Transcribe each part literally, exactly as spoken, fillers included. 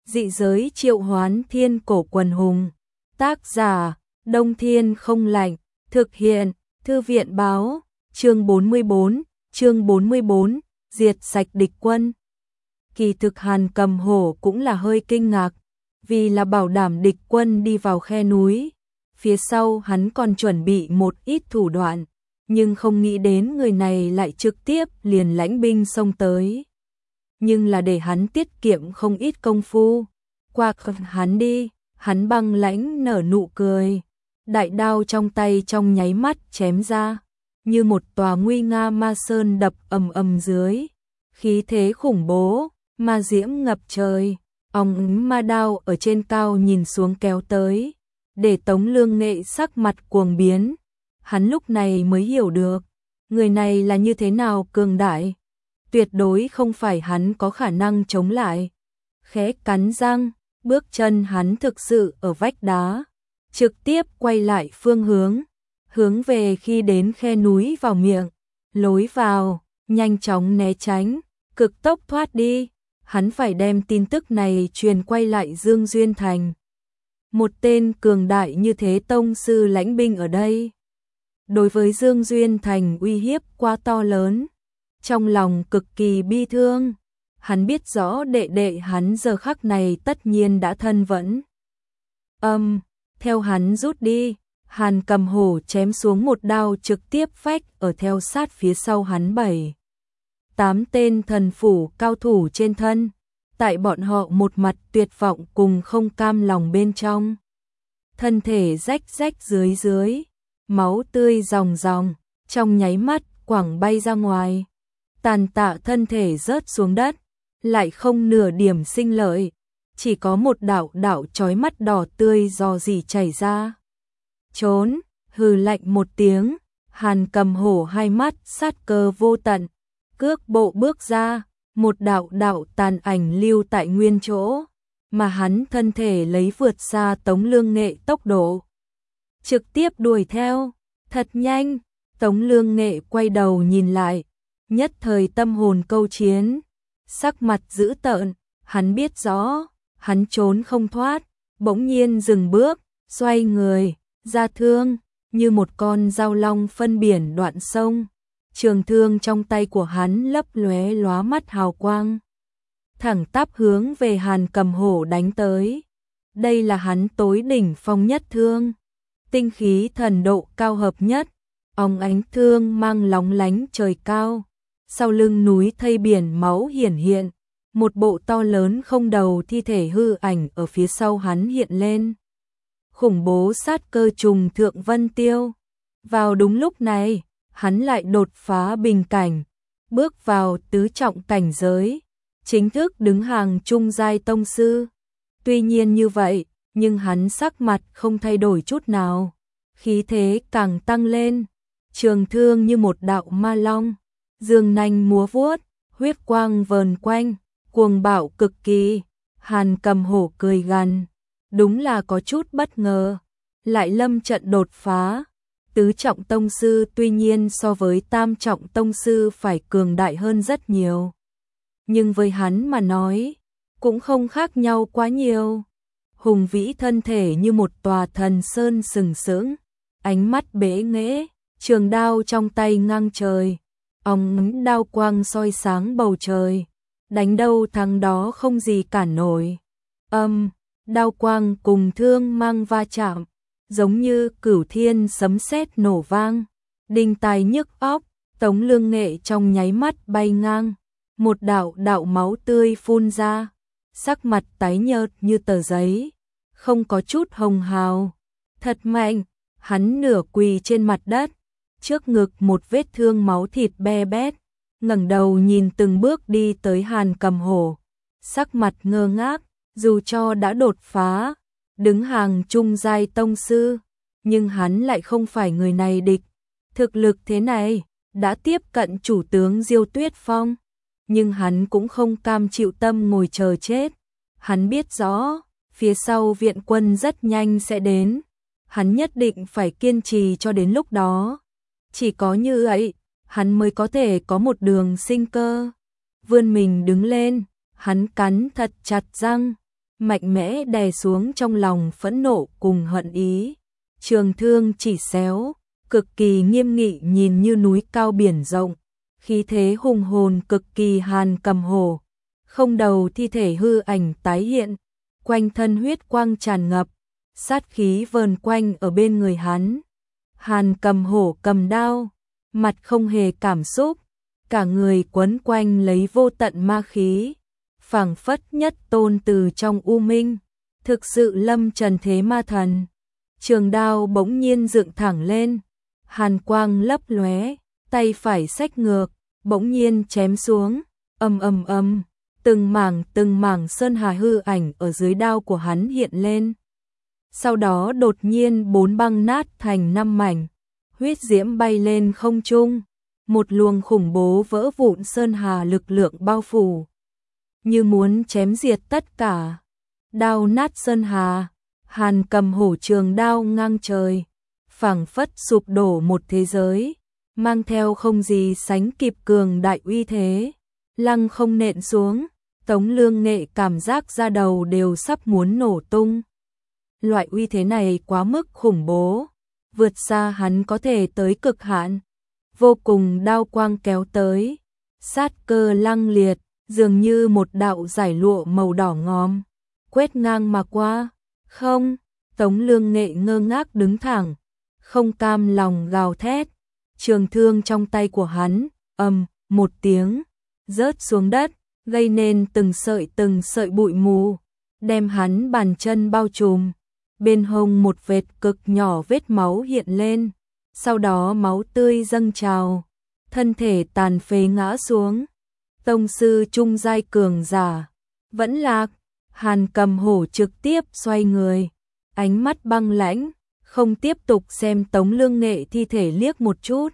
Dị giới triệu hoán thiên cổ quần hùng. Tác giả, Đông Thiên Không Lạnh. Thực hiện, Thư viện báo. Chương bốn mươi bốn, chương bốn mươi bốn, diệt sạch địch quân. Kỳ thực Hàn Cầm Hổ cũng là hơi kinh ngạc, vì là bảo đảm địch quân đi vào khe núi. Phía sau hắn còn chuẩn bị một ít thủ đoạn, nhưng không nghĩ đến người này lại trực tiếp liền lãnh binh xông tới. Nhưng là để hắn tiết kiệm không ít công phu. Qua hắn đi, hắn băng lãnh nở nụ cười. Đại đao trong tay trong nháy mắt chém ra, như một tòa nguy nga ma sơn đập ầm ầm dưới. Khí thế khủng bố, ma diễm ngập trời. Ong ma đao ở trên cao nhìn xuống kéo tới, để Tống Lương Nghệ sắc mặt cuồng biến. Hắn lúc này mới hiểu được, người này là như thế nào cường đại. Tuyệt đối không phải hắn có khả năng chống lại. Khẽ cắn răng, bước chân hắn thực sự ở vách đá, trực tiếp quay lại phương hướng, hướng về khi đến khe núi vào miệng, lối vào, nhanh chóng né tránh, cực tốc thoát đi. Hắn phải đem tin tức này truyền quay lại Dương Duyên Thành. Một tên cường đại như thế tông sư lãnh binh ở đây, đối với Dương Duyên Thành uy hiếp quá to lớn. Trong lòng cực kỳ bi thương, hắn biết rõ đệ đệ hắn giờ khắc này tất nhiên đã thân vẫn. Âm, um, theo hắn rút đi, Hàn Cầm Hổ chém xuống một đao trực tiếp phách ở theo sát phía sau hắn bảy. Tám tên thần phủ cao thủ trên thân, tại bọn họ một mặt tuyệt vọng cùng không cam lòng bên trong. Thân thể rách rách dưới dưới, máu tươi ròng ròng, trong nháy mắt quẳng bay ra ngoài. Tàn tạ thân thể rớt xuống đất, lại không nửa điểm sinh lợi, chỉ có một đạo đạo chói mắt đỏ tươi rò rỉ chảy ra. Trốn, hừ lạnh một tiếng, Hàn Cầm Hổ hai mắt sát cơ vô tận, cước bộ bước ra, một đạo đạo tàn ảnh lưu tại nguyên chỗ, mà hắn thân thể lấy vượt xa Tống Lương Nghệ tốc độ, trực tiếp đuổi theo, thật nhanh. Tống Lương Nghệ quay đầu nhìn lại, nhất thời tâm hồn câu chiến, sắc mặt dữ tợn. Hắn biết rõ, hắn trốn không thoát, bỗng nhiên dừng bước, xoay người, ra thương, như một con dao long phân biển đoạn sông. Trường thương trong tay của hắn lấp lóe lóa mắt hào quang, thẳng tắp hướng về Hàn Cầm Hổ đánh tới. Đây là hắn tối đỉnh phong nhất thương, tinh khí thần độ cao hợp nhất, óng ánh thương mang lóng lánh trời cao. Sau lưng núi thây biển máu hiển hiện, một bộ to lớn không đầu thi thể hư ảnh ở phía sau hắn hiện lên. Khủng bố sát cơ trùng thượng vân tiêu. Vào đúng lúc này, hắn lại đột phá bình cảnh, bước vào tứ trọng cảnh giới, chính thức đứng hàng trung giai tông sư. Tuy nhiên như vậy, nhưng hắn sắc mặt không thay đổi chút nào, khí thế càng tăng lên, trường thương như một đạo ma long, dương nanh múa vuốt, huyết quang vờn quanh, cuồng bạo cực kỳ. Hàn Cầm Hổ cười gằn, đúng là có chút bất ngờ, lại lâm trận đột phá. Tứ trọng tông sư tuy nhiên so với tam trọng tông sư phải cường đại hơn rất nhiều, nhưng với hắn mà nói, cũng không khác nhau quá nhiều. Hùng vĩ thân thể như một tòa thần sơn sừng sững, ánh mắt bế nghễ, trường đao trong tay ngang trời, óng đao quang soi sáng bầu trời, đánh đâu thắng đó không gì cản nổi. Âm, um, đao quang cùng thương mang va chạm, giống như cửu thiên sấm sét nổ vang, đinh tai nhức óc. Tống Lương Nghệ trong nháy mắt bay ngang, một đạo đạo máu tươi phun ra, sắc mặt tái nhợt như tờ giấy, không có chút hồng hào. Thật mạnh, hắn nửa quỳ trên mặt đất, trước ngực một vết thương máu thịt be bét, ngẩng đầu nhìn từng bước đi tới Hàn Cầm Hổ, sắc mặt ngơ ngác. Dù cho đã đột phá, đứng hàng trung giai tông sư, nhưng hắn lại không phải người này địch. Thực lực thế này, đã tiếp cận chủ tướng Diêu Tuyết Phong, nhưng hắn cũng không cam chịu tâm ngồi chờ chết. Hắn biết rõ, phía sau viện quân rất nhanh sẽ đến, hắn nhất định phải kiên trì cho đến lúc đó. Chỉ có như vậy, hắn mới có thể có một đường sinh cơ. Vươn mình đứng lên, hắn cắn thật chặt răng, mạnh mẽ đè xuống trong lòng phẫn nộ cùng hận ý. Trường thương chỉ xéo, cực kỳ nghiêm nghị nhìn như núi cao biển rộng, khí thế hùng hồn cực kỳ Hàn Cầm Hổ. Không đầu thi thể hư ảnh tái hiện, quanh thân huyết quang tràn ngập, sát khí vờn quanh ở bên người hắn. Hàn Cầm Hổ cầm đao, mặt không hề cảm xúc, cả người quấn quanh lấy vô tận ma khí, phảng phất nhất tôn từ trong u minh, thực sự lâm trần thế ma thần. Trường đao bỗng nhiên dựng thẳng lên, hàn quang lấp lóe, tay phải xách ngược, bỗng nhiên chém xuống, ầm ầm ầm, từng mảng từng mảng sơn hà hư ảnh ở dưới đao của hắn hiện lên. Sau đó đột nhiên bốn băng nát thành năm mảnh, huyết diễm bay lên không trung, một luồng khủng bố vỡ vụn sơn hà lực lượng bao phủ, như muốn chém diệt tất cả. Đao nát sơn hà, Hàn Cầm Hổ trường đao ngang trời, phảng phất sụp đổ một thế giới, mang theo không gì sánh kịp cường đại uy thế, lăng không nện xuống. Tống Lương Nghệ cảm giác da đầu đều sắp muốn nổ tung. Loại uy thế này quá mức khủng bố, vượt xa hắn có thể tới cực hạn. Vô cùng đao quang kéo tới, sát cơ lăng liệt, dường như một đạo giải lụa màu đỏ ngòm, quét ngang mà qua. Không, Tống Lương Nghệ ngơ ngác đứng thẳng, không cam lòng gào thét. Trường thương trong tay của hắn, ầm, một tiếng, rớt xuống đất, gây nên từng sợi từng sợi bụi mù, đem hắn bàn chân bao trùm. Bên hông một vệt cực nhỏ vết máu hiện lên, sau đó máu tươi dâng trào, thân thể tàn phế ngã xuống. Tông sư trung giai cường giả, vẫn lạc. Hàn Cầm Hổ trực tiếp xoay người, ánh mắt băng lãnh, không tiếp tục xem Tống Lương Nghệ thi thể liếc một chút.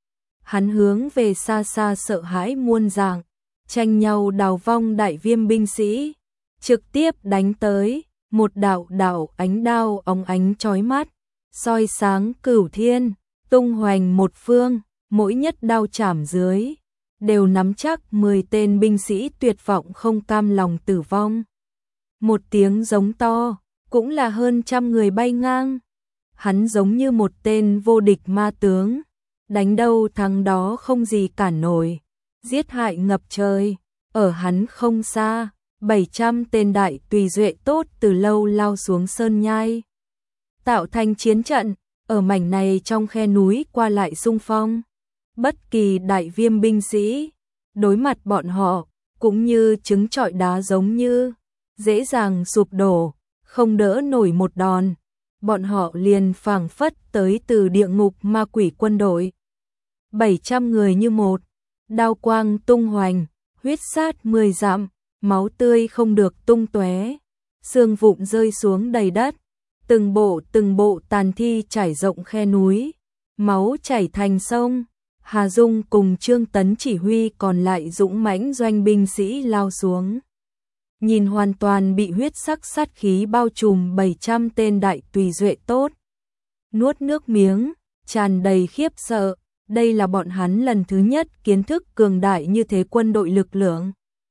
Hắn hướng về xa xa sợ hãi muôn dạng, tranh nhau đào vong đại viêm binh sĩ, trực tiếp đánh tới, một đạo đạo ánh đao óng ánh chói mắt, soi sáng cửu thiên, tung hoành một phương, mỗi nhất đao chảm dưới, đều nắm chắc mười tên binh sĩ tuyệt vọng không cam lòng tử vong. Một tiếng giống to, cũng là hơn trăm người bay ngang. Hắn giống như một tên vô địch ma tướng, đánh đâu thắng đó không gì cản nổi, giết hại ngập trời. Ở hắn không xa, bảy trăm tên đại tùy duệ tốt từ lâu lao xuống sơn nhai, tạo thành chiến trận, ở mảnh này trong khe núi qua lại xung phong. Bất kỳ đại viêm binh sĩ, đối mặt bọn họ, cũng như trứng trọi đá giống như, dễ dàng sụp đổ, không đỡ nổi một đòn. Bọn họ liền phảng phất tới từ địa ngục ma quỷ quân đội. bảy trăm người như một, đao quang tung hoành, huyết sát mười dặm, máu tươi không được tung tóe, xương vụn rơi xuống đầy đất, từng bộ từng bộ tàn thi trải rộng khe núi, máu chảy thành sông. Hà Dung cùng Trương Tấn chỉ huy còn lại dũng mãnh doanh binh sĩ lao xuống. Nhìn hoàn toàn bị huyết sắc sát khí bao trùm bảy trăm tên đại tùy duệ tốt, nuốt nước miếng, tràn đầy khiếp sợ. Đây là bọn hắn lần thứ nhất kiến thức cường đại như thế quân đội lực lượng.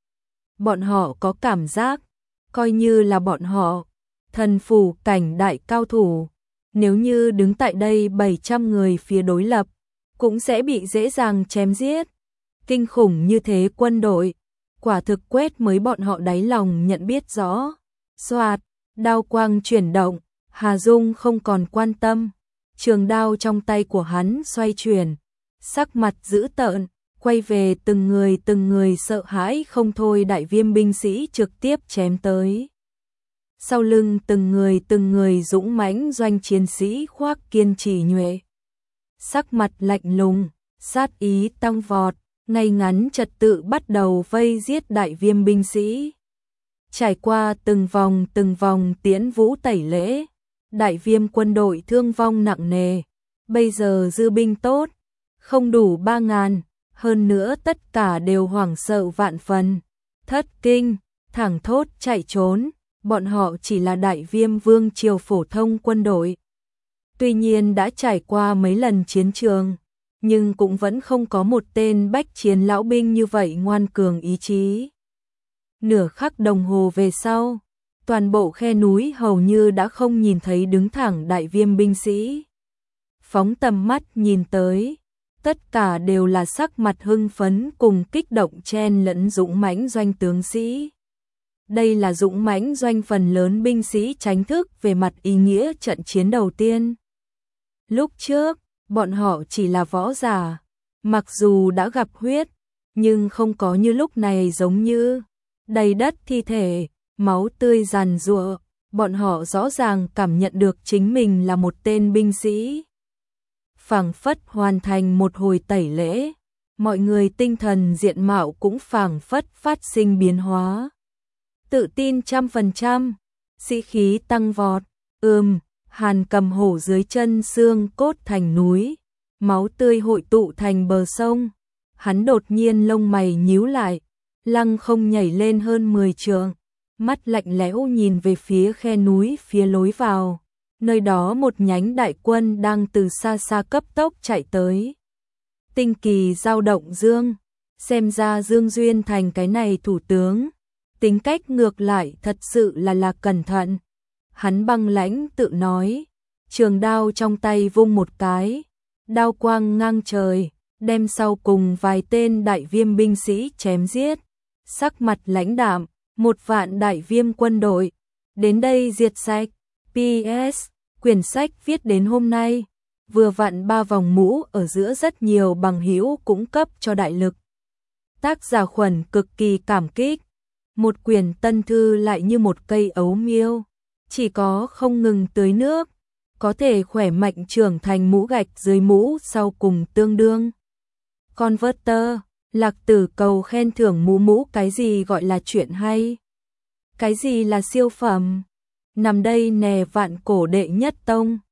Bọn họ có cảm giác, coi như là bọn họ, thần phủ cảnh đại cao thủ, nếu như đứng tại đây bảy trăm người phía đối lập, cũng sẽ bị dễ dàng chém giết. Kinh khủng như thế quân đội, quả thực quét mới bọn họ đáy lòng nhận biết rõ. Xoạt, đao quang chuyển động, Hà Dung không còn quan tâm, trường đao trong tay của hắn xoay chuyển, sắc mặt dữ tợn, quay về từng người từng người sợ hãi không thôi đại viêm binh sĩ trực tiếp chém tới. Sau lưng từng người từng người dũng mãnh doanh chiến sĩ khoác kiên trì nhuệ, sắc mặt lạnh lùng, sát ý tăng vọt, ngay ngắn trật tự bắt đầu vây giết đại viêm binh sĩ. Trải qua từng vòng từng vòng tiễn vũ tẩy lễ, đại viêm quân đội thương vong nặng nề, bây giờ dư binh tốt, không đủ ba ngàn, hơn nữa tất cả đều hoảng sợ vạn phần, thất kinh, thẳng thốt chạy trốn, bọn họ chỉ là đại viêm vương triều phổ thông quân đội. Tuy nhiên đã trải qua mấy lần chiến trường, nhưng cũng vẫn không có một tên bách chiến lão binh như vậy ngoan cường ý chí. Nửa khắc đồng hồ về sau, Toàn bộ khe núi hầu như đã không nhìn thấy đứng thẳng đại viêm binh sĩ. Phóng tầm mắt nhìn tới, tất cả đều là sắc mặt hưng phấn cùng kích động chen lẫn dũng mãnh doanh tướng sĩ. Đây là dũng mãnh doanh phần lớn binh sĩ tránh thức về mặt ý nghĩa trận chiến đầu tiên. Lúc trước, bọn họ chỉ là võ giả, mặc dù đã gặp huyết, nhưng không có như lúc này giống như đầy đất thi thể, máu tươi giàn giụa, bọn họ rõ ràng cảm nhận được chính mình là một tên binh sĩ. Phảng phất hoàn thành một hồi tẩy lễ, mọi người tinh thần diện mạo cũng phảng phất phát sinh biến hóa. Tự tin trăm phần trăm, sĩ khí tăng vọt, ừm, Hàn Cầm Hổ dưới chân xương cốt thành núi, máu tươi hội tụ thành bờ sông. Hắn đột nhiên lông mày nhíu lại, lăng không nhảy lên hơn mười trượng, mắt lạnh lẽo nhìn về phía khe núi phía lối vào. Nơi đó một nhánh đại quân đang từ xa xa cấp tốc chạy tới. Tinh kỳ dao động Dương, xem ra Dương Duyên Thành cái này thủ tướng, tính cách ngược lại thật sự là là cẩn thận. Hắn băng lãnh tự nói, trường đao trong tay vung một cái, đao quang ngang trời, đem sau cùng vài tên đại viêm binh sĩ chém giết. Sắc mặt lãnh đạm, một vạn đại viêm quân đội, đến đây diệt sạch. pê ét, quyển sách viết đến hôm nay, vừa vặn ba vòng mũ ở giữa rất nhiều bằng hữu cũng cấp cho đại lực. Tác giả Khuẩn cực kỳ cảm kích, một quyển tân thư lại như một cây ấu miêu, chỉ có không ngừng tưới nước, có thể khỏe mạnh trưởng thành mũ gạch dưới mũ sau cùng tương đương. Converter, Lạc Tử cầu khen thưởng mũ mũ, cái gì gọi là chuyện hay? Cái gì là siêu phẩm? Nằm đây nè vạn cổ đệ nhất tông.